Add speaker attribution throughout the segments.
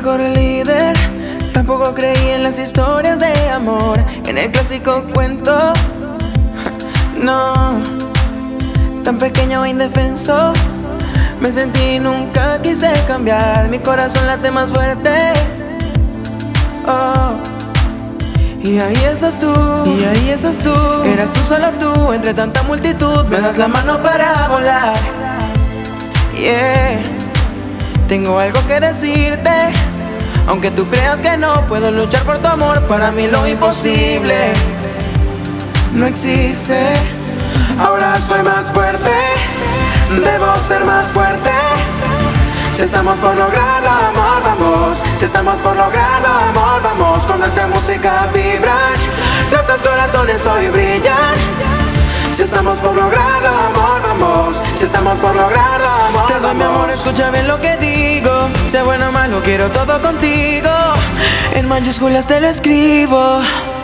Speaker 1: mejor líder. Tampoco creí en las historias de amor, en el clásico cuento. No, tan pequeño e indefenso me sentí y nunca quise cambiar. Mi corazón late más fuerte. Oh. Y ahí estás tú, y ahí estás tú. Eras tú, solo tú, entre tanta multitud. Me das la mano para volar. Yeah. Tengo algo que decirte, aunque tú creas que no. Puedo luchar por tu amor, para mí lo imposible no existe. Ahora soy más fuerte, debo ser más fuerte. Si estamos por lograrlo, amor, vamos. Si estamos por lograrlo, amor, vamos. Con nuestra música vibran, nuestros corazones hoy brillan. Si estamos por lograrlo, amor, vamos. Si estamos por lograrlo, amor, te doy mi amor, escucha bien lo que digo. Sea bueno o malo, quiero todo contigo. En mayúsculas te lo escribo.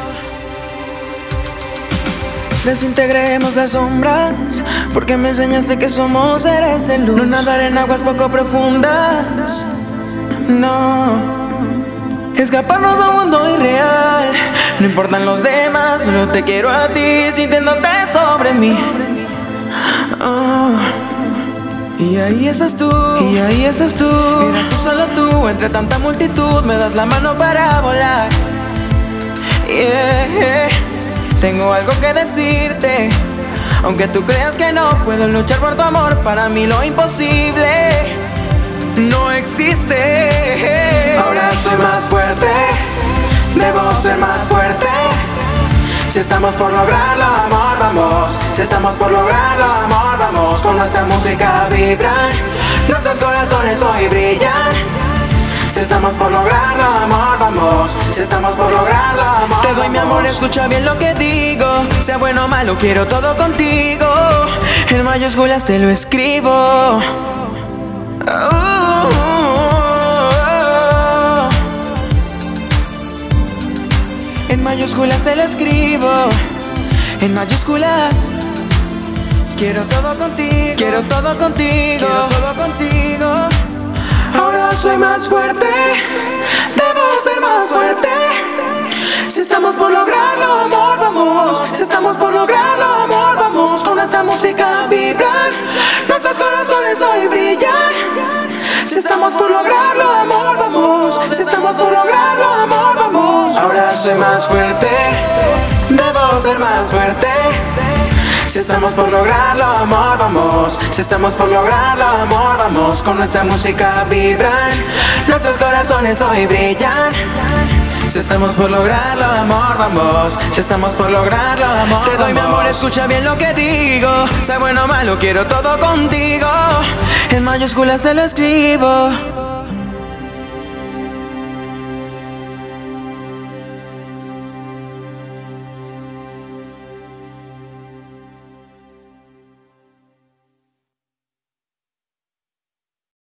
Speaker 1: Desintegremos las sombras, porque me enseñaste que somos seres de luz. No nadar en aguas poco profundas, no. Escaparnos a un mundo irreal. No importan los demás, solo te quiero a ti, sintiéndote sobre mí. Oh. Y ahí estás tú, y ahí estás tú. Eras tú, solo tú, entre tanta multitud. Me das la mano para volar. Yeah. Tengo algo que decirte, aunque tú creas que no. Puedo luchar por tu amor, para mí lo imposible no existe. Ahora soy más fuerte, debo ser más fuerte. Si estamos por lograrlo, amor, vamos. Si estamos por lograrlo, amor, vamos. Con nuestra música vibran, nuestros corazones hoy brillan. Si estamos por lograrlo, amor, vamos. Si estamos por lograrlo, amor, te doy mi amor, escucha bien lo que digo. Sea bueno o malo, quiero todo contigo. En mayúsculas te lo escribo. En mayúsculas te lo escribo. En mayúsculas. Quiero todo contigo. Quiero todo contigo. Quiero todo contigo. Ahora soy más fuerte, debo ser más fuerte. Si estamos por lograrlo, amor, vamos. Si estamos por lograrlo, amor, vamos. Con nuestra música vibran, nuestros corazones hoy brillan. Si estamos por lograrlo, amor, vamos. Si estamos por lograrlo, amor, vamos. Ahora soy más fuerte, debo ser más fuerte. Si estamos por lograrlo, amor, vamos. Si estamos por lograrlo, amor, vamos. Con nuestra música vibran, nuestros corazones hoy brillan. Si estamos por lograrlo, amor, vamos. Si estamos por lograrlo, amor, te doy mi amor, escucha bien lo que digo. Sea bueno o malo, quiero todo contigo. En mayúsculas te lo escribo.